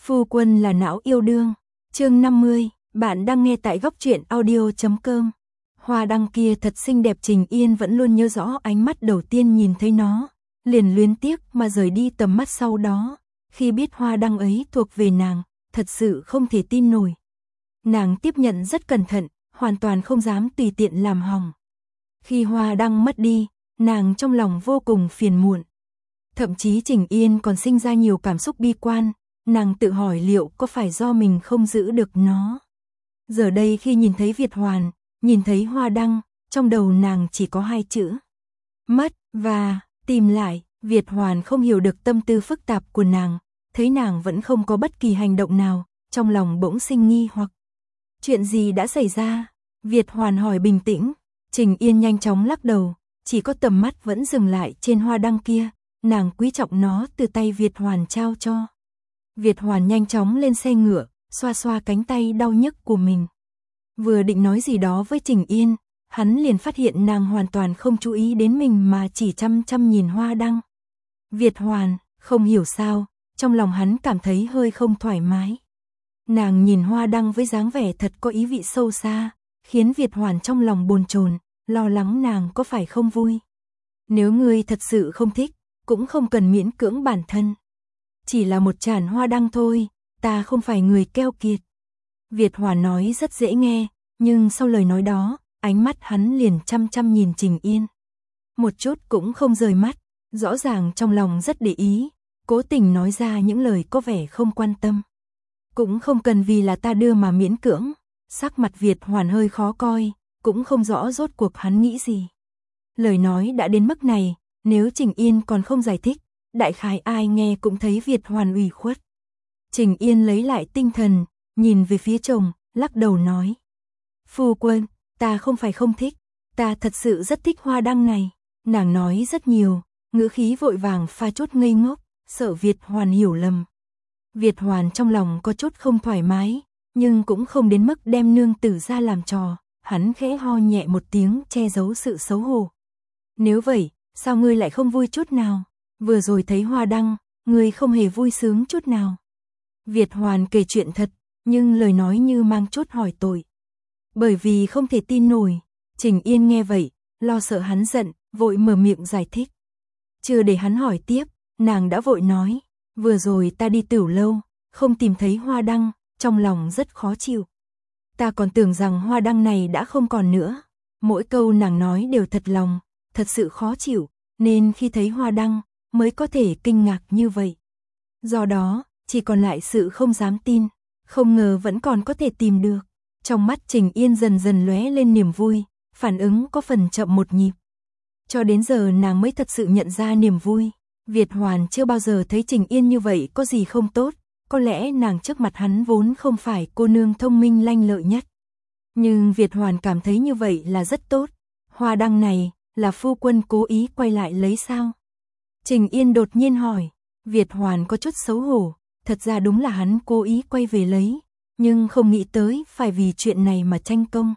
Phu quân là não yêu đương. Chương 50, bạn đang nghe tại góc truyện audio.com. Hoa đăng kia thật xinh đẹp, Trình Yên vẫn luôn nhớ rõ ánh mắt đầu tiên nhìn thấy nó, liền luyến tiếc mà rời đi tầm mắt sau đó. Khi biết hoa đăng ấy thuộc về nàng, thật sự không thể tin nổi. Nàng tiếp nhận rất cẩn thận, hoàn toàn không dám tùy tiện làm hỏng. Khi hoa đăng mất đi, nàng trong lòng vô cùng phiền muộn. Thậm chí Trình Yên còn sinh ra nhiều cảm xúc bi quan, nàng tự hỏi liệu có phải do mình không giữ được nó. Giờ đây khi nhìn thấy Việt Hoàn, nhìn thấy hoa đăng, trong đầu nàng chỉ có hai chữ: mất và tìm lại. Việt Hoàn không hiểu được tâm tư phức tạp của nàng, thấy nàng vẫn không có bất kỳ hành động nào, trong lòng bỗng sinh nghi hoặc. Chuyện gì đã xảy ra? Việt Hoàn hỏi bình tĩnh. Trình Yên nhanh chóng lắc đầu, chỉ có tầm mắt vẫn dừng lại trên hoa đăng kia, nàng quý trọng nó từ tay Việt Hoàn trao cho. Việt Hoàn nhanh chóng lên xe ngựa, xoa xoa cánh tay đau nhức của mình. Vừa định nói gì đó với Trình Yên, hắn liền phát hiện nàng hoàn toàn không chú ý đến mình mà chỉ chăm chăm nhìn hoa đăng. Việt Hoàn, không hiểu sao, trong lòng hắn cảm thấy hơi không thoải mái. Nàng nhìn hoa đăng với dáng vẻ thật có ý vị sâu xa, khiến Việt Hoàn trong lòng bồn chồn, lo lắng nàng có phải không vui. Nếu ngươi thật sự không thích, cũng không cần miễn cưỡng bản thân. Chỉ là một chản hoa đăng thôi, ta không phải người keo kiệt. Việt Hoàn nói rất dễ nghe, nhưng sau lời nói đó, ánh mắt hắn liền chăm chăm nhìn Trình Yên. Một chút cũng không rời mắt, rõ ràng trong lòng rất để ý, cố tình nói ra những lời có vẻ không quan tâm. Cũng không cần vì là ta đưa mà miễn cưỡng. Sắc mặt Việt Hoàn hơi khó coi, cũng không rõ rốt cuộc hắn nghĩ gì. Lời nói đã đến mức này, nếu Trình Yên còn không giải thích, đại khái ai nghe cũng thấy Việt Hoàn ủy khuất. Trình Yên lấy lại tinh thần, nhìn về phía chồng, lắc đầu nói: Phu quân, ta không phải không thích, ta thật sự rất thích hoa đăng này. Nàng nói rất nhiều, ngữ khí vội vàng pha chút ngây ngốc, sợ Việt Hoàn hiểu lầm. Việt Hoàn trong lòng có chút không thoải mái, nhưng cũng không đến mức đem nương tử ra làm trò, hắn khẽ ho nhẹ một tiếng che giấu sự xấu hổ. Nếu vậy, sao ngươi lại không vui chút nào? Vừa rồi thấy hoa đăng, ngươi không hề vui sướng chút nào. Việt Hoàn kể chuyện thật, nhưng lời nói như mang chút hỏi tội. Bởi vì không thể tin nổi. Trình Yên nghe vậy, lo sợ hắn giận, vội mở miệng giải thích. Chưa để hắn hỏi tiếp, nàng đã vội nói: vừa rồi ta đi Tửu Lâu, không tìm thấy hoa đăng, trong lòng rất khó chịu. Ta còn tưởng rằng hoa đăng này đã không còn nữa. Mỗi câu nàng nói đều thật lòng, thật sự khó chịu, nên khi thấy hoa đăng, mới có thể kinh ngạc như vậy. Do đó, chỉ còn lại sự không dám tin, không ngờ vẫn còn có thể tìm được. Trong mắt Trình Yên dần dần lóe lên niềm vui, phản ứng có phần chậm một nhịp. Cho đến giờ nàng mới thật sự nhận ra niềm vui. Việt Hoàn chưa bao giờ thấy Trình Yên như vậy có gì không tốt, có lẽ nàng trước mặt hắn vốn không phải cô nương thông minh lanh lợi nhất. Nhưng Việt Hoàn cảm thấy như vậy là rất tốt. Hoa đăng này, là phu quân cố ý quay lại lấy sao? Trình Yên đột nhiên hỏi. Việt Hoàn có chút xấu hổ, thật ra đúng là hắn cố ý quay về lấy, nhưng không nghĩ tới phải vì chuyện này mà tranh công.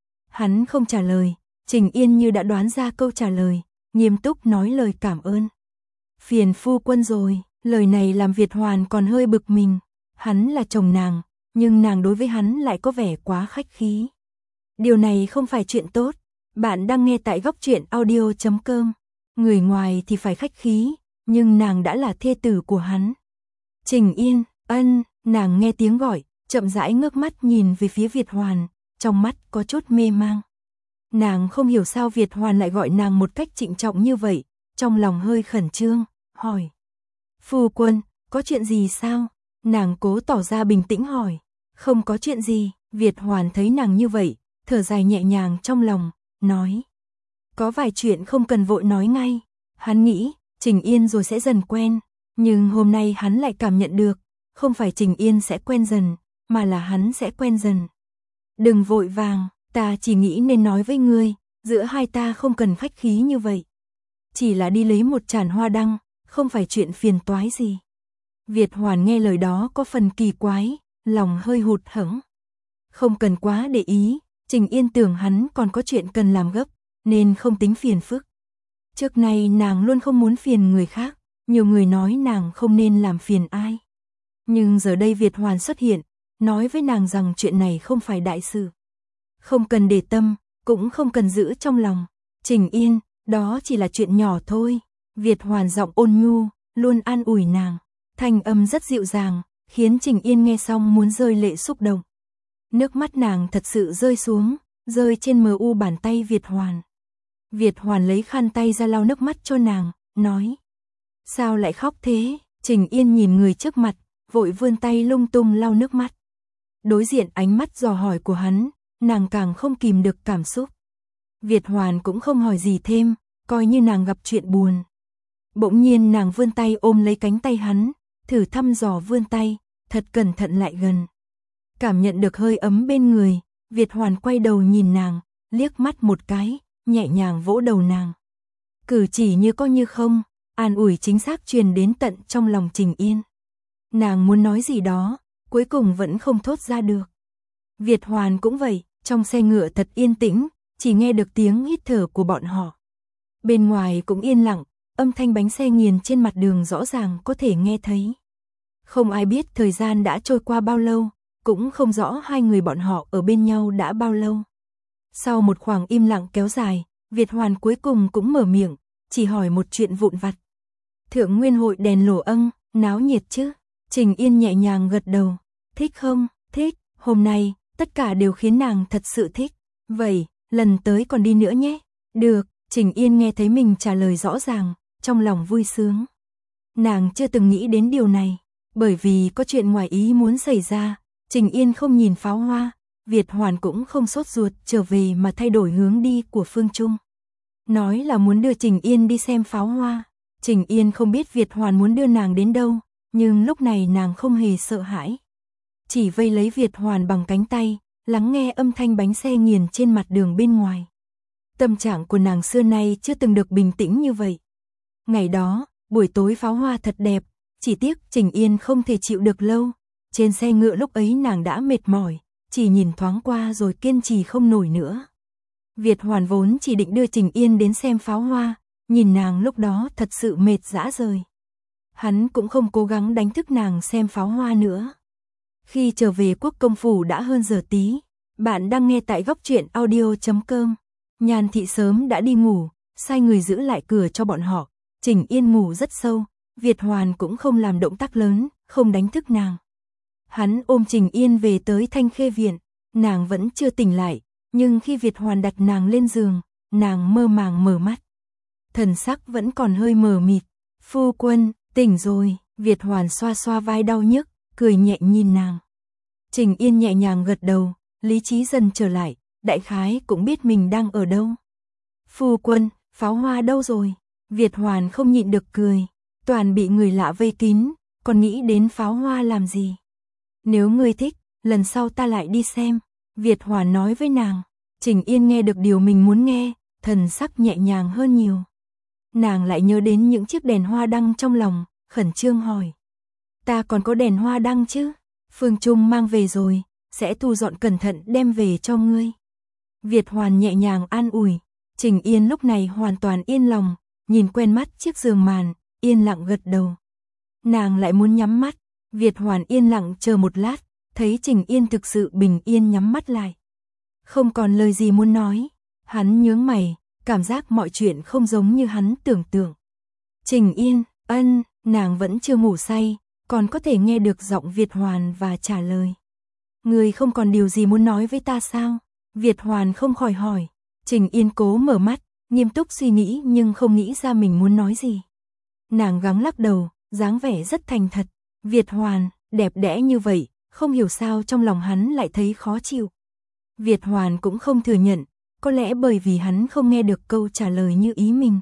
Hắn không trả lời, Trình Yên như đã đoán ra câu trả lời, nghiêm túc nói lời cảm ơn. Phiền phu quân rồi, lời này làm Việt Hoàn còn hơi bực mình. Hắn là chồng nàng, nhưng nàng đối với hắn lại có vẻ quá khách khí. Điều này không phải chuyện tốt. Bạn đang nghe tại góc truyện audio.com. Người ngoài thì phải khách khí, nhưng nàng đã là thê tử của hắn. Trình Yên, ân, nàng nghe tiếng gọi, chậm rãi ngước mắt nhìn về phía Việt Hoàn, trong mắt có chút mê mang. Nàng không hiểu sao Việt Hoàn lại gọi nàng một cách trịnh trọng như vậy, trong lòng hơi khẩn trương, hỏi. Phu quân, có chuyện gì sao? Nàng cố tỏ ra bình tĩnh hỏi. Không có chuyện gì. Việt Hoàn thấy nàng như vậy, thở dài nhẹ nhàng trong lòng, nói. Có vài chuyện không cần vội nói ngay. Hắn nghĩ, Trình Yên rồi sẽ dần quen. Nhưng hôm nay hắn lại cảm nhận được, không phải Trình Yên sẽ quen dần, mà là hắn sẽ quen dần. Đừng vội vàng, ta chỉ nghĩ nên nói với ngươi, giữa hai ta không cần khách khí như vậy. Chỉ là đi lấy một chản hoa đăng, không phải chuyện phiền toái gì. Việt Hoàn nghe lời đó có phần kỳ quái, lòng hơi hụt hẫng. Không cần quá để ý, Trình Yên tưởng hắn còn có chuyện cần làm gấp, nên không tính phiền phức. Trước nay nàng luôn không muốn phiền người khác, nhiều người nói nàng không nên làm phiền ai. Nhưng giờ đây Việt Hoàn xuất hiện, nói với nàng rằng chuyện này không phải đại sự. Không cần để tâm, cũng không cần giữ trong lòng. Trình Yên, đó chỉ là chuyện nhỏ thôi. Việt Hoàn giọng ôn nhu, luôn an ủi nàng. Thanh âm rất dịu dàng, khiến Trình Yên nghe xong muốn rơi lệ xúc động. Nước mắt nàng thật sự rơi xuống, rơi trên mờ u bàn tay Việt Hoàn. Việt Hoàn lấy khăn tay ra lau nước mắt cho nàng, nói. Sao lại khóc thế? Trình Yên nhìn người trước mặt, vội vươn tay lung tung lau nước mắt. Đối diện ánh mắt dò hỏi của hắn, nàng càng không kìm được cảm xúc. Việt Hoàn cũng không hỏi gì thêm, coi như nàng gặp chuyện buồn. Bỗng nhiên nàng vươn tay ôm lấy cánh tay hắn, thử thăm dò vươn tay, thật cẩn thận lại gần. Cảm nhận được hơi ấm bên người, Việt Hoàn quay đầu nhìn nàng, liếc mắt một cái, nhẹ nhàng vỗ đầu nàng. Cử chỉ như có như không, an ủi chính xác truyền đến tận trong lòng Trình Yên. Nàng muốn nói gì đó, cuối cùng vẫn không thốt ra được. Việt Hoàn cũng vậy, trong xe ngựa thật yên tĩnh, chỉ nghe được tiếng hít thở của bọn họ. Bên ngoài cũng yên lặng, âm thanh bánh xe nghiền trên mặt đường rõ ràng có thể nghe thấy. Không ai biết thời gian đã trôi qua bao lâu, cũng không rõ hai người bọn họ ở bên nhau đã bao lâu. Sau một khoảng im lặng kéo dài, Việt Hoàn cuối cùng cũng mở miệng, chỉ hỏi một chuyện vụn vặt. Thượng Nguyên hội đèn lổ âng, náo nhiệt chứ? Trình Yên nhẹ nhàng gật đầu. Thích không? Thích, hôm nay, tất cả đều khiến nàng thật sự thích. Vậy, lần tới còn đi nữa nhé. Được, Trình Yên nghe thấy mình trả lời rõ ràng, trong lòng vui sướng. Nàng chưa từng nghĩ đến điều này, bởi vì có chuyện ngoài ý muốn xảy ra, Trình Yên không nhìn pháo hoa, Việt Hoàn cũng không sốt ruột trở về mà thay đổi hướng đi của Phương Trung. Nói là muốn đưa Trình Yên đi xem pháo hoa, Trình Yên không biết Việt Hoàn muốn đưa nàng đến đâu, nhưng lúc này nàng không hề sợ hãi. Chỉ vây lấy Việt Hoàn bằng cánh tay, lắng nghe âm thanh bánh xe nghiền trên mặt đường bên ngoài. Tâm trạng của nàng xưa nay chưa từng được bình tĩnh như vậy. Ngày đó, buổi tối pháo hoa thật đẹp, chỉ tiếc Trình Yên không thể chịu được lâu. Trên xe ngựa lúc ấy nàng đã mệt mỏi, chỉ nhìn thoáng qua rồi kiên trì không nổi nữa. Việt Hoàn vốn chỉ định đưa Trình Yên đến xem pháo hoa, nhìn nàng lúc đó thật sự mệt rã rời. Hắn cũng không cố gắng đánh thức nàng xem pháo hoa nữa. Khi trở về Quốc công phủ đã hơn giờ tí, bạn đang nghe tại góc truyện audio.com. Nhan Thị sớm đã đi ngủ, sai người giữ lại cửa cho bọn họ. Trình Yên ngủ rất sâu, Việt Hoàn cũng không làm động tác lớn, không đánh thức nàng. Hắn ôm Trình Yên về tới Thanh Khê Viện, nàng vẫn chưa tỉnh lại, nhưng khi Việt Hoàn đặt nàng lên giường, nàng mơ màng mở mắt. Thần sắc vẫn còn hơi mờ mịt. Phu quân, tỉnh rồi, Việt Hoàn xoa xoa vai đau nhức, cười nhẹ nhìn nàng. Trình Yên nhẹ nhàng gật đầu, lý trí dần trở lại, đại khái cũng biết mình đang ở đâu. Phu quân, pháo hoa đâu rồi? Việt Hoàn không nhịn được cười, toàn bị người lạ vây kín, còn nghĩ đến pháo hoa làm gì? Nếu ngươi thích, lần sau ta lại đi xem. Việt Hoàn nói với nàng. Trình Yên nghe được điều mình muốn nghe, thần sắc nhẹ nhàng hơn nhiều. Nàng lại nhớ đến những chiếc đèn hoa đăng trong lòng, khẩn trương hỏi. Ta còn có đèn hoa đăng chứ? Phương Trung mang về rồi, sẽ thu dọn cẩn thận đem về cho ngươi. Việt Hoàn nhẹ nhàng an ủi. Trình Yên lúc này hoàn toàn yên lòng, nhìn quen mắt chiếc giường màn, yên lặng gật đầu. Nàng lại muốn nhắm mắt, Việt Hoàn yên lặng chờ một lát, thấy Trình Yên thực sự bình yên nhắm mắt lại. Không còn lời gì muốn nói, hắn nhướng mày, cảm giác mọi chuyện không giống như hắn tưởng tượng. Trình Yên, nàng vẫn chưa ngủ say, còn có thể nghe được giọng Việt Hoàn và trả lời. Ngươi không còn điều gì muốn nói với ta sao? Việt Hoàn không khỏi hỏi. Trình Yên cố mở mắt, nghiêm túc suy nghĩ nhưng không nghĩ ra mình muốn nói gì. Nàng gắng lắc đầu, dáng vẻ rất thành thật. Việt Hoàn, đẹp đẽ như vậy, không hiểu sao trong lòng hắn lại thấy khó chịu. Việt Hoàn cũng không thừa nhận, có lẽ bởi vì hắn không nghe được câu trả lời như ý mình.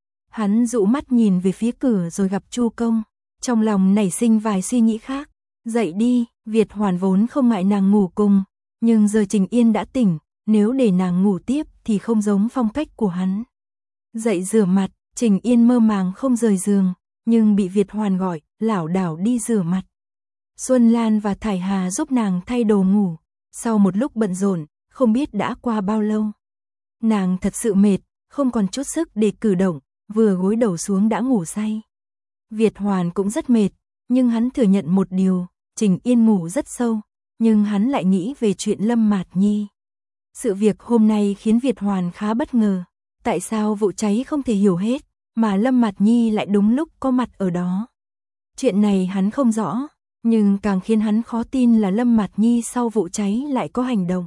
Hắn dụ mắt nhìn về phía cửa rồi gặp Chu Công, trong lòng nảy sinh vài suy nghĩ khác. Dậy đi, Việt Hoàn vốn không ngại nàng ngủ cùng, nhưng giờ Trình Yên đã tỉnh, nếu để nàng ngủ tiếp thì không giống phong cách của hắn. Dậy rửa mặt, Trình Yên mơ màng không rời giường, nhưng bị Việt Hoàn gọi, lảo đảo đi rửa mặt. Xuân Lan và Thải Hà giúp nàng thay đồ ngủ, sau một lúc bận rộn, không biết đã qua bao lâu. Nàng thật sự mệt, không còn chút sức để cử động, vừa gối đầu xuống đã ngủ say. Việt Hoàn cũng rất mệt, nhưng hắn thừa nhận một điều, Trình Yên ngủ rất sâu, nhưng hắn lại nghĩ về chuyện Lâm Mạt Nhi. Sự việc hôm nay khiến Việt Hoàn khá bất ngờ. Tại sao vụ cháy không thể hiểu hết, mà Lâm Mạt Nhi lại đúng lúc có mặt ở đó? Chuyện này hắn không rõ, nhưng càng khiến hắn khó tin là Lâm Mạt Nhi sau vụ cháy lại có hành động.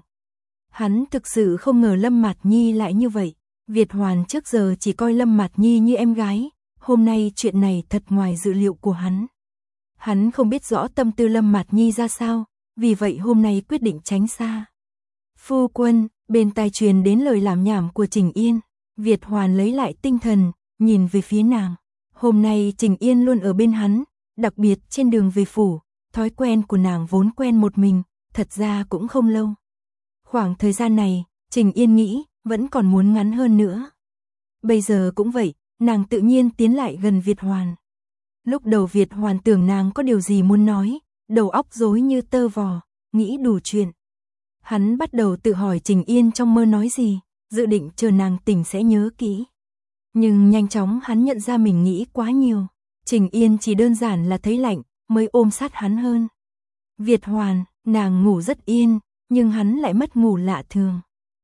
Hắn thực sự không ngờ Lâm Mạt Nhi lại như vậy. Việt Hoàn trước giờ chỉ coi Lâm Mạt Nhi như em gái, hôm nay chuyện này thật ngoài dự liệu của hắn. Hắn không biết rõ tâm tư Lâm Mạt Nhi ra sao, vì vậy hôm nay quyết định tránh xa. Phu quân, bên tai truyền đến lời lảm nhảm của Trình Yên. Việt Hoàn lấy lại tinh thần, nhìn về phía nàng. Hôm nay Trình Yên luôn ở bên hắn, đặc biệt trên đường về phủ, thói quen của nàng vốn quen một mình, thật ra cũng không lâu. Khoảng thời gian này, Trình Yên nghĩ, vẫn còn muốn ngắn hơn nữa. Bây giờ cũng vậy, nàng tự nhiên tiến lại gần Việt Hoàn. Lúc đầu Việt Hoàn tưởng nàng có điều gì muốn nói, đầu óc rối như tơ vò, nghĩ đủ chuyện. Hắn bắt đầu tự hỏi Trình Yên trong mơ nói gì, dự định chờ nàng tỉnh sẽ nhớ kỹ. Nhưng nhanh chóng hắn nhận ra mình nghĩ quá nhiều. Trình Yên chỉ đơn giản là thấy lạnh, mới ôm sát hắn hơn. Việt Hoàn, nàng ngủ rất yên, nhưng hắn lại mất ngủ lạ thường.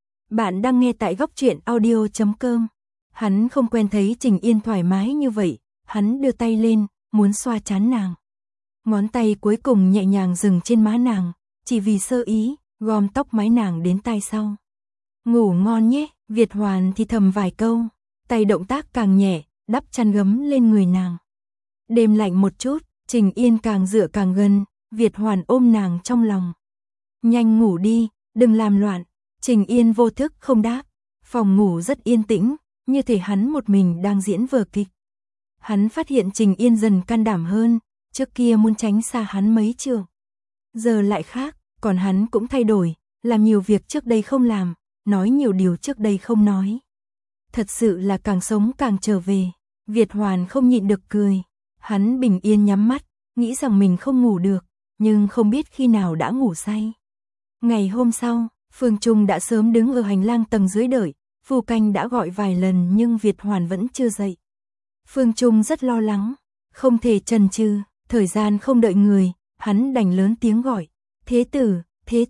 Bạn đang nghe tại Góc Truyện Audio.com. Hắn không quen thấy Trình Yên thoải mái như vậy, hắn đưa tay lên, muốn xoa trán nàng. Ngón tay cuối cùng nhẹ nhàng dừng trên má nàng, chỉ vì sơ ý, gom tóc mái nàng đến tai sau. Ngủ ngon nhé, Việt Hoàn thì thầm vài câu, tay động tác càng nhẹ, đắp chăn gấm lên người nàng. Đêm lạnh một chút, Trình Yên càng dựa càng gần, Việt Hoàn ôm nàng trong lòng. Nhanh ngủ đi, đừng làm loạn. Trình Yên vô thức không đáp, phòng ngủ rất yên tĩnh, như thể hắn một mình đang diễn vở kịch. Hắn phát hiện Trình Yên dần can đảm hơn, trước kia muốn tránh xa hắn mấy trượng. Giờ lại khác, còn hắn cũng thay đổi, làm nhiều việc trước đây không làm, nói nhiều điều trước đây không nói. Thật sự là càng sống càng trở về. Việt Hoàn không nhịn được cười. Hắn bình yên nhắm mắt, nghĩ rằng mình không ngủ được, nhưng không biết khi nào đã ngủ say. Ngày hôm sau, Phương Trung đã sớm đứng ở hành lang tầng dưới đợi, Phu Canh đã gọi vài lần nhưng Việt Hoàn vẫn chưa dậy. Phương Trung rất lo lắng, không thể chần chừ, thời gian không đợi người, hắn đành lớn tiếng gọi, thế tử,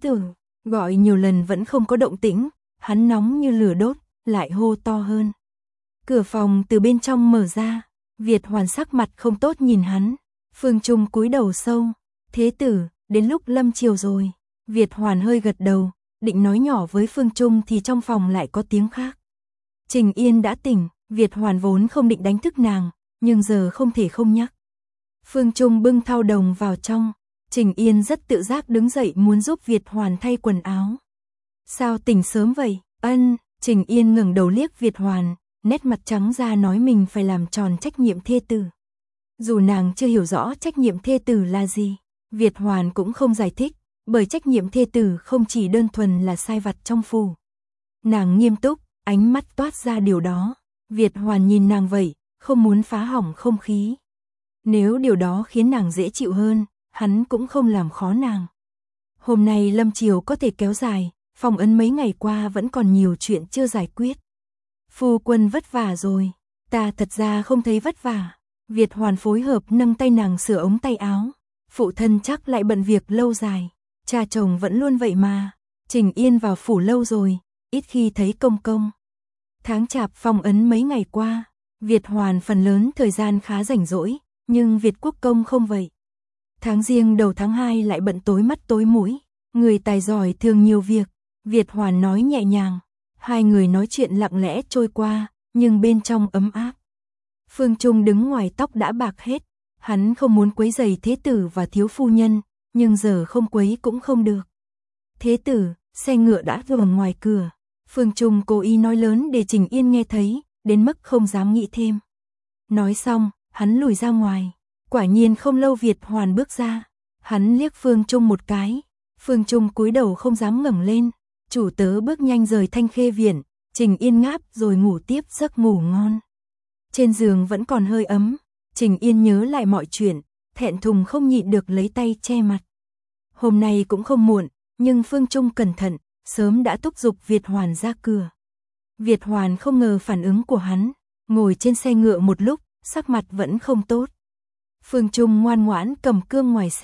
gọi nhiều lần vẫn không có động tĩnh, hắn nóng như lửa đốt, lại hô to hơn. Cửa phòng từ bên trong mở ra, Việt Hoàn sắc mặt không tốt nhìn hắn, Phương Trung cúi đầu sâu, thế tử, đến lúc lâm chiều rồi. Việt Hoàn hơi gật đầu, định nói nhỏ với Phương Trung thì trong phòng lại có tiếng khác. Trình Yên đã tỉnh, Việt Hoàn vốn không định đánh thức nàng, nhưng giờ không thể không nhắc. Phương Trung bưng thau đồng vào trong, Trình Yên rất tự giác đứng dậy muốn giúp Việt Hoàn thay quần áo. Sao tỉnh sớm vậy? Ân, Trình Yên ngẩng đầu liếc Việt Hoàn, nét mặt trắng ra nói mình phải làm tròn trách nhiệm thê tử. Dù nàng chưa hiểu rõ trách nhiệm thê tử là gì, Việt Hoàn cũng không giải thích, bởi trách nhiệm thê tử không chỉ đơn thuần là sai vặt trong phủ. Nàng nghiêm túc, ánh mắt toát ra điều đó. Việt Hoàn nhìn nàng vậy, không muốn phá hỏng không khí. Nếu điều đó khiến nàng dễ chịu hơn, hắn cũng không làm khó nàng. Hôm nay lâm chiều có thể kéo dài, phong ấn mấy ngày qua vẫn còn nhiều chuyện chưa giải quyết. Phu quân vất vả rồi, ta thật ra không thấy vất vả. Việt Hoàn phối hợp nâng tay nàng sửa ống tay áo. Phụ thân chắc lại bận việc lâu dài, cha chồng vẫn luôn vậy mà. Trình Yên vào phủ lâu rồi, ít khi thấy công công. Tháng chạp phong ấn mấy ngày qua, Việt Hoàn phần lớn thời gian khá rảnh rỗi, nhưng Việt Quốc công không vậy. Tháng Giêng đầu tháng 2 lại bận tối mắt tối mũi, người tài giỏi thường nhiều việc. Việt Hoàn nói nhẹ nhàng, hai người nói chuyện lặng lẽ trôi qua, nhưng bên trong ấm áp. Phương Trung đứng ngoài tóc đã bạc hết, hắn không muốn quấy rầy thế tử và thiếu phu nhân, nhưng giờ không quấy cũng không được. Thế tử, xe ngựa đã vừa ngoài cửa. Phương Trung cố ý nói lớn để Trình Yên nghe thấy, đến mức không dám nghĩ thêm. Nói xong, hắn lùi ra ngoài. Quả nhiên không lâu Việt Hoàn bước ra. Hắn liếc Phương Trung một cái. Phương Trung cúi đầu không dám ngẩng lên. Chủ tớ bước nhanh rời Thanh Khê Viện. Trình Yên ngáp rồi ngủ tiếp giấc ngủ ngon. Trên giường vẫn còn hơi ấm. Trình Yên nhớ lại mọi chuyện, thẹn thùng không nhịn được lấy tay che mặt. Hôm nay cũng không muộn, nhưng Phương Trung cẩn thận, sớm đã thúc giục Việt Hoàn ra cửa. Việt Hoàn không ngờ phản ứng của hắn, ngồi trên xe ngựa một lúc, sắc mặt vẫn không tốt. Phương Trung ngoan ngoãn cầm cương ngoài xe,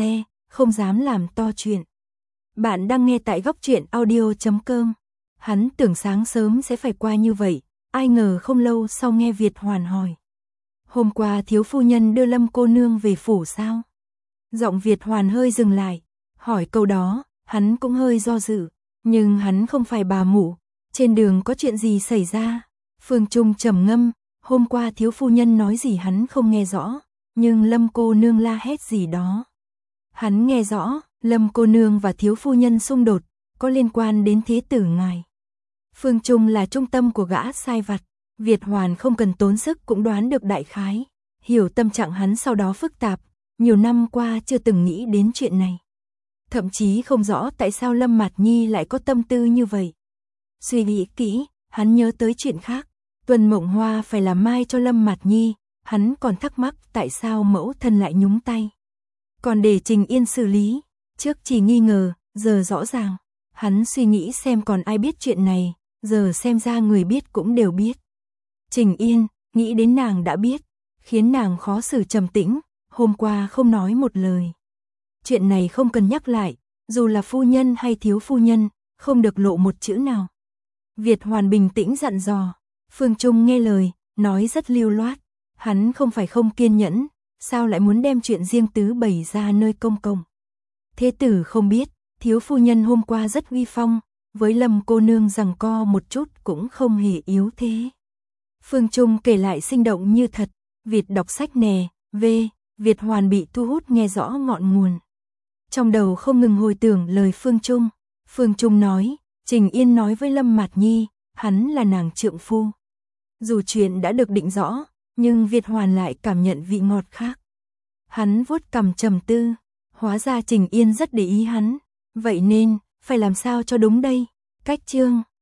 không dám làm to chuyện. Bạn đang nghe tại góc truyện audio.com. Hắn tưởng sáng sớm sẽ phải qua như vậy, ai ngờ không lâu sau nghe Việt Hoàn hỏi. Hôm qua thiếu phu nhân đưa Lâm cô nương về phủ sao? Giọng Việt Hoàn hơi dừng lại, hỏi câu đó, hắn cũng hơi do dự, nhưng hắn không phải bà mụ, trên đường có chuyện gì xảy ra? Phương Trung trầm ngâm, hôm qua thiếu phu nhân nói gì hắn không nghe rõ, nhưng Lâm cô nương la hét gì đó. Hắn nghe rõ, Lâm cô nương và thiếu phu nhân xung đột, có liên quan đến thế tử ngài. Phương Trung là trung tâm của gã sai vặt, Việt Hoàn không cần tốn sức cũng đoán được đại khái, hiểu tâm trạng hắn sau đó phức tạp, nhiều năm qua chưa từng nghĩ đến chuyện này. Thậm chí không rõ tại sao Lâm Mạt Nhi lại có tâm tư như vậy. Suy nghĩ kỹ, hắn nhớ tới chuyện khác, Tuần Mộng Hoa phải làm mai cho Lâm Mạt Nhi, hắn còn thắc mắc tại sao mẫu thân lại nhúng tay. Còn để Trình Yên xử lý, trước chỉ nghi ngờ, giờ rõ ràng, hắn suy nghĩ xem còn ai biết chuyện này, giờ xem ra người biết cũng đều biết. Trình Yên, nghĩ đến nàng đã biết, khiến nàng khó xử trầm tĩnh, hôm qua không nói một lời. Chuyện này không cần nhắc lại, dù là phu nhân hay thiếu phu nhân, không được lộ một chữ nào. Việt Hoàn bình tĩnh dặn dò, Phương Trung nghe lời, nói rất lưu loát, hắn không phải không kiên nhẫn, sao lại muốn đem chuyện riêng tư bày ra nơi công cộng. Thế tử không biết, thiếu phu nhân hôm qua rất uy phong, với Lâm cô nương giằng co một chút cũng không hề yếu thế. Phương Trung kể lại sinh động như thật, Việt đọc sách nè, Việt Hoàn bị thu hút nghe rõ ngọn nguồn. Trong đầu không ngừng hồi tưởng lời Phương Trung. Phương Trung nói, Trình Yên nói với Lâm Mạt Nhi, hắn là nàng trượng phu. Dù chuyện đã được định rõ, nhưng Việt Hoàn lại cảm nhận vị ngọt khác. Hắn vuốt cằm trầm tư, hóa ra Trình Yên rất để ý hắn, vậy nên, phải làm sao cho đúng đây. Cách chương